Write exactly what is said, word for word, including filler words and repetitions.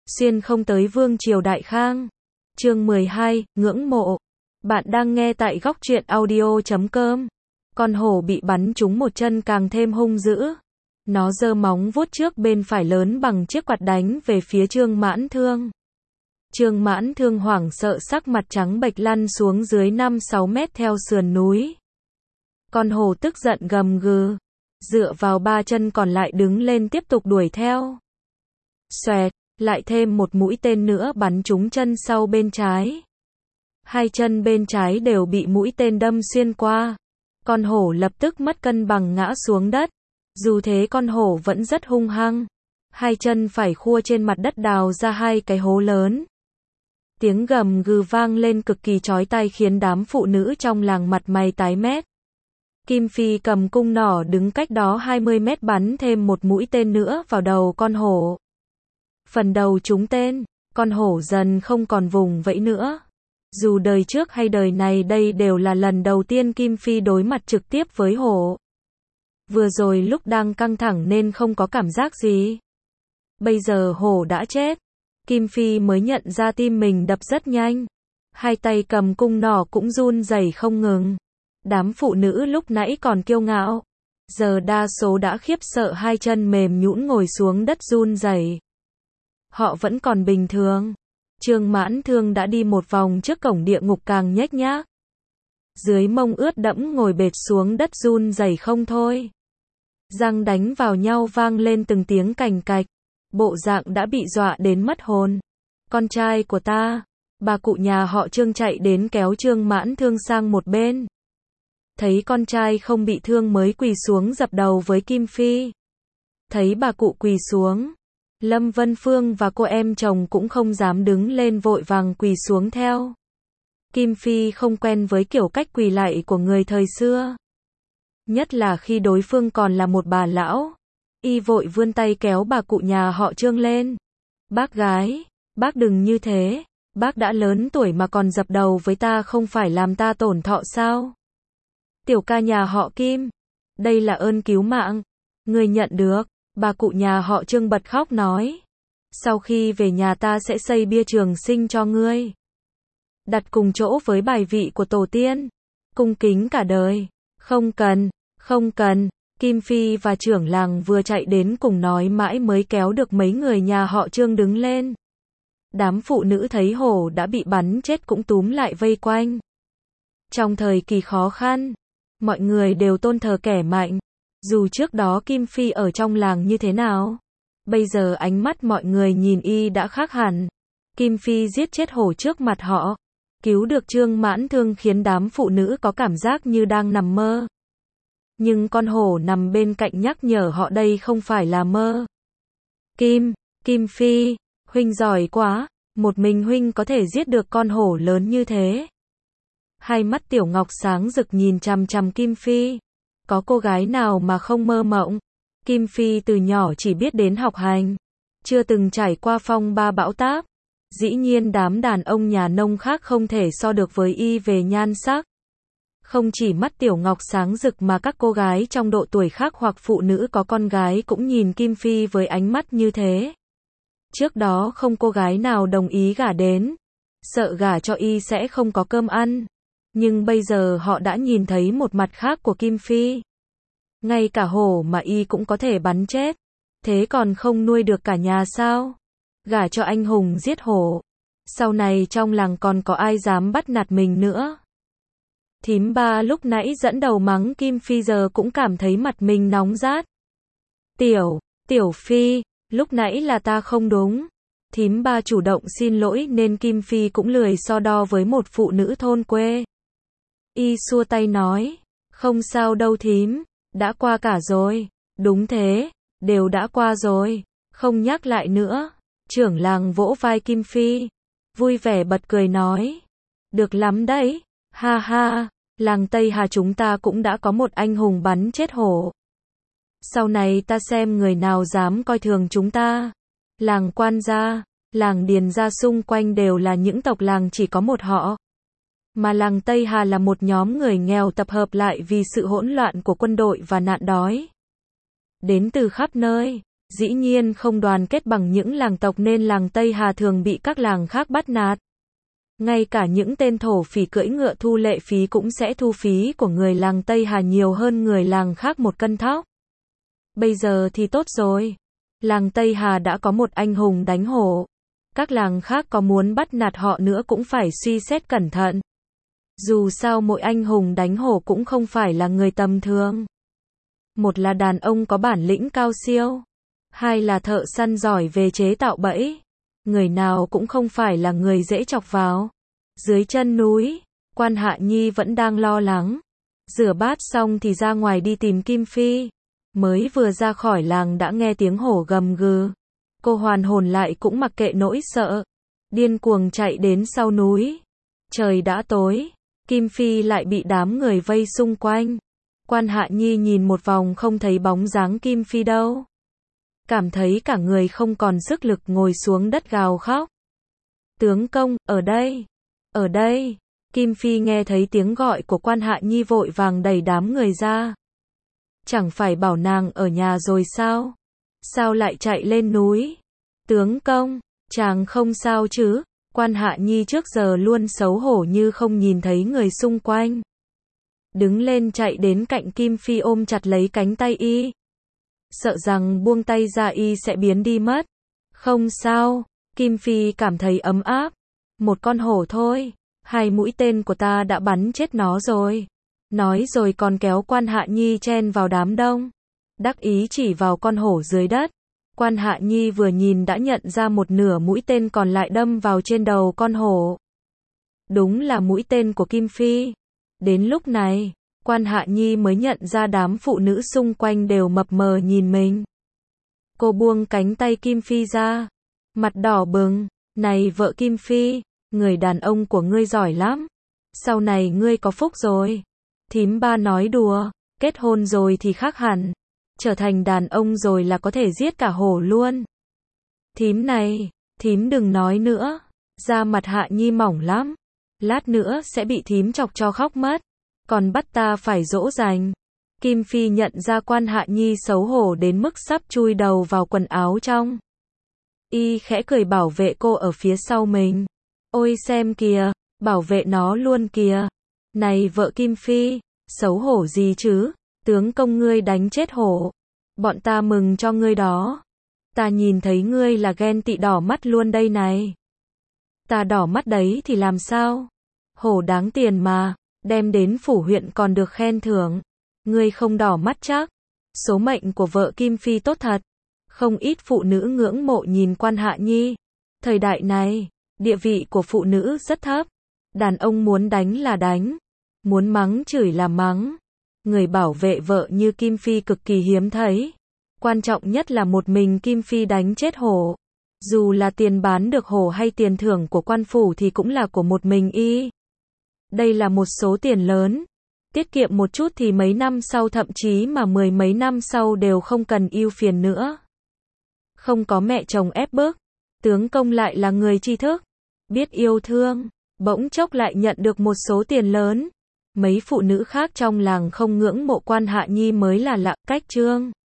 xuyên không tới vương triều Đại Khang. Chương mười hai, ngưỡng mộ. Bạn đang nghe tại góc truyện audio chấm com. Con hổ bị bắn trúng một chân càng thêm hung dữ. Nó giơ móng vuốt trước bên phải lớn bằng chiếc quạt đánh về phía Trương Mãn Thương. Trương Mãn Thương hoảng sợ sắc mặt trắng bệch lăn xuống dưới năm sáu mét theo sườn núi. Con hổ tức giận gầm gừ, dựa vào ba chân còn lại đứng lên tiếp tục đuổi theo. Xoẹt, lại thêm một mũi tên nữa bắn trúng chân sau bên trái. Hai chân bên trái đều bị mũi tên đâm xuyên qua. Con hổ lập tức mất cân bằng ngã xuống đất. Dù thế con hổ vẫn rất hung hăng. Hai chân phải khua trên mặt đất đào ra hai cái hố lớn. Tiếng gầm gừ vang lên cực kỳ chói tai khiến đám phụ nữ trong làng mặt mày tái mét. Kim Phi cầm cung nỏ đứng cách đó hai mươi mét bắn thêm một mũi tên nữa vào đầu con hổ. Phần đầu trúng tên, con hổ dần không còn vùng vẫy nữa. Dù đời trước hay đời này đây đều là lần đầu tiên Kim Phi đối mặt trực tiếp với hổ. Vừa rồi lúc đang căng thẳng nên không có cảm giác gì. Bây giờ hổ đã chết. Kim Phi mới nhận ra tim mình đập rất nhanh. Hai tay cầm cung nỏ cũng run rẩy không ngừng. Đám phụ nữ lúc nãy còn kiêu ngạo. Giờ đa số đã khiếp sợ hai chân mềm nhũn ngồi xuống đất run rẩy. Họ vẫn còn bình thường. Trương Mãn Thương đã đi một vòng trước cổng địa ngục càng nhếch nhác. Dưới mông ướt đẫm ngồi bệt xuống đất run rẩy không thôi. Răng đánh vào nhau vang lên từng tiếng cành cạch. Bộ dạng đã bị dọa đến mất hồn. Con trai của ta. Bà cụ nhà họ Trương chạy đến kéo Trương Mãn Thương sang một bên. Thấy con trai không bị thương mới quỳ xuống dập đầu với Kim Phi. Thấy bà cụ quỳ xuống, Lâm Vân Phương và cô em chồng cũng không dám đứng lên vội vàng quỳ xuống theo. Kim Phi không quen với kiểu cách quỳ lạy của người thời xưa. Nhất là khi đối phương còn là một bà lão. Y vội vươn tay kéo bà cụ nhà họ Trương lên. Bác gái, bác đừng như thế. Bác đã lớn tuổi mà còn dập đầu với ta không phải làm ta tổn thọ sao? Tiểu ca nhà họ Kim, đây là ơn cứu mạng. Người nhận được. Bà cụ nhà họ Trương bật khóc nói. Sau khi về nhà ta sẽ xây bia trường sinh cho ngươi. Đặt cùng chỗ với bài vị của tổ tiên. Cung kính cả đời. Không cần, không cần. Kim Phi và trưởng làng vừa chạy đến cùng nói mãi mới kéo được mấy người nhà họ Trương đứng lên. Đám phụ nữ thấy hổ đã bị bắn chết cũng túm lại vây quanh. Trong thời kỳ khó khăn, mọi người đều tôn thờ kẻ mạnh. Dù trước đó Kim Phi ở trong làng như thế nào, bây giờ ánh mắt mọi người nhìn y đã khác hẳn. Kim Phi giết chết hổ trước mặt họ, cứu được Trương Mãn Thương khiến đám phụ nữ có cảm giác như đang nằm mơ. Nhưng con hổ nằm bên cạnh nhắc nhở họ đây không phải là mơ. Kim, Kim Phi, huynh giỏi quá, một mình huynh có thể giết được con hổ lớn như thế. Hai mắt Tiểu Ngọc sáng rực nhìn chằm chằm Kim Phi. Có cô gái nào mà không mơ mộng. Kim Phi từ nhỏ chỉ biết đến học hành, chưa từng trải qua phong ba bão táp. Dĩ nhiên đám đàn ông nhà nông khác không thể so được với y về nhan sắc. Không chỉ mắt Tiểu Ngọc sáng rực mà các cô gái trong độ tuổi khác hoặc phụ nữ có con gái cũng nhìn Kim Phi với ánh mắt như thế. Trước đó không cô gái nào đồng ý gả đến, sợ gả cho y sẽ không có cơm ăn. Nhưng bây giờ họ đã nhìn thấy một mặt khác của Kim Phi. Ngay cả hổ mà y cũng có thể bắn chết. Thế còn không nuôi được cả nhà sao? Gả cho anh hùng giết hổ. Sau này trong làng còn có ai dám bắt nạt mình nữa? Thím ba lúc nãy dẫn đầu mắng Kim Phi giờ cũng cảm thấy mặt mình nóng rát. Tiểu, Tiểu Phi, lúc nãy là ta không đúng. Thím ba chủ động xin lỗi nên Kim Phi cũng lười so đo với một phụ nữ thôn quê. Y xua tay nói, không sao đâu thím, đã qua cả rồi. Đúng thế, đều đã qua rồi, không nhắc lại nữa. Trưởng làng vỗ vai Kim Phi, vui vẻ bật cười nói, được lắm đấy, ha ha, làng Tây Hà chúng ta cũng đã có một anh hùng bắn chết hổ. Sau này ta xem người nào dám coi thường chúng ta. Làng Quan gia, làng Điền gia xung quanh đều là những tộc làng chỉ có một họ. Mà làng Tây Hà là một nhóm người nghèo tập hợp lại vì sự hỗn loạn của quân đội và nạn đói. Đến từ khắp nơi, Dĩ nhiên không đoàn kết bằng những làng tộc nên làng Tây Hà thường bị các làng khác bắt nạt. Ngay cả những tên thổ phỉ cưỡi ngựa thu lệ phí cũng sẽ thu phí của người làng Tây Hà nhiều hơn người làng khác một cân thóc. Bây giờ thì tốt rồi. Làng Tây Hà đã có một anh hùng đánh hổ. Các làng khác có muốn bắt nạt họ nữa cũng phải suy xét cẩn thận. Dù sao mỗi anh hùng đánh hổ cũng không phải là người tầm thường. Một là đàn ông có bản lĩnh cao siêu. Hai là thợ săn giỏi về chế tạo bẫy. Người nào cũng không phải là người dễ chọc vào. Dưới chân núi, Quan Hạ Nhi vẫn đang lo lắng. Rửa bát xong thì ra ngoài đi tìm Kim Phi. Mới vừa ra khỏi làng đã nghe tiếng hổ gầm gừ. Cô hoàn hồn lại cũng mặc kệ nỗi sợ. Điên cuồng chạy đến sau núi. Trời đã tối. Kim Phi lại bị đám người vây xung quanh. Quan Hạ Nhi nhìn một vòng không thấy bóng dáng Kim Phi đâu. Cảm thấy cả người không còn sức lực ngồi xuống đất gào khóc. Tướng công, ở đây, ở đây. Kim Phi nghe thấy tiếng gọi của Quan Hạ Nhi vội vàng đẩy đám người ra. Chẳng phải bảo nàng ở nhà rồi sao? Sao lại chạy lên núi? Tướng công, chàng không sao chứ? Quan Hạ Nhi trước giờ luôn xấu hổ như không nhìn thấy người xung quanh. Đứng lên chạy đến cạnh Kim Phi ôm chặt lấy cánh tay y. Sợ rằng buông tay ra y sẽ biến đi mất. Không sao, Kim Phi cảm thấy ấm áp. Một con hổ thôi, hai mũi tên của ta đã bắn chết nó rồi. Nói rồi còn kéo Quan Hạ Nhi chen vào đám đông. Đắc ý chỉ vào con hổ dưới đất. Quan Hạ Nhi vừa nhìn đã nhận ra một nửa mũi tên còn lại đâm vào trên đầu con hổ. Đúng là mũi tên của Kim Phi. Đến lúc này, Quan Hạ Nhi mới nhận ra đám phụ nữ xung quanh đều mập mờ nhìn mình. Cô buông cánh tay Kim Phi ra. Mặt đỏ bừng. Này vợ Kim Phi, người đàn ông của ngươi giỏi lắm. Sau này ngươi có phúc rồi. Thím ba nói đùa, kết hôn rồi thì khác hẳn. Trở thành đàn ông rồi là có thể giết cả hổ luôn. Thím này, thím đừng nói nữa. Da mặt Hạ Nhi mỏng lắm. Lát nữa sẽ bị thím chọc cho khóc mất. Còn bắt ta phải dỗ dành. Kim Phi nhận ra Quan Hạ Nhi xấu hổ đến mức sắp chui đầu vào quần áo trong. Y khẽ cười bảo vệ cô ở phía sau mình. Ôi xem kìa, bảo vệ nó luôn kìa. Này vợ Kim Phi, xấu hổ gì chứ? Tướng công ngươi đánh chết hổ. Bọn ta mừng cho ngươi đó. Ta nhìn thấy ngươi là ghen tị đỏ mắt luôn đây này. Ta đỏ mắt đấy thì làm sao? Hổ đáng tiền mà, đem đến phủ huyện còn được khen thưởng. Ngươi không đỏ mắt chắc. Số mệnh của vợ Kim Phi tốt thật. Không ít phụ nữ ngưỡng mộ nhìn Quan Hạ Nhi. Thời đại này, địa vị của phụ nữ rất thấp. Đàn ông muốn đánh là đánh. Muốn mắng chửi là mắng. Người bảo vệ vợ như Kim Phi cực kỳ hiếm thấy. Quan trọng nhất là một mình Kim Phi đánh chết hổ. Dù là tiền bán được hổ hay tiền thưởng của quan phủ thì cũng là của một mình y. Đây là một số tiền lớn. Tiết kiệm một chút thì mấy năm sau thậm chí mà mười mấy năm sau đều không cần ưu phiền nữa. Không có mẹ chồng ép bức. Tướng công lại là người tri thức. Biết yêu thương. Bỗng chốc lại nhận được một số tiền lớn. Mấy phụ nữ khác trong làng không ngưỡng mộ Quan Hạ Nhi mới là lạ. Cách chương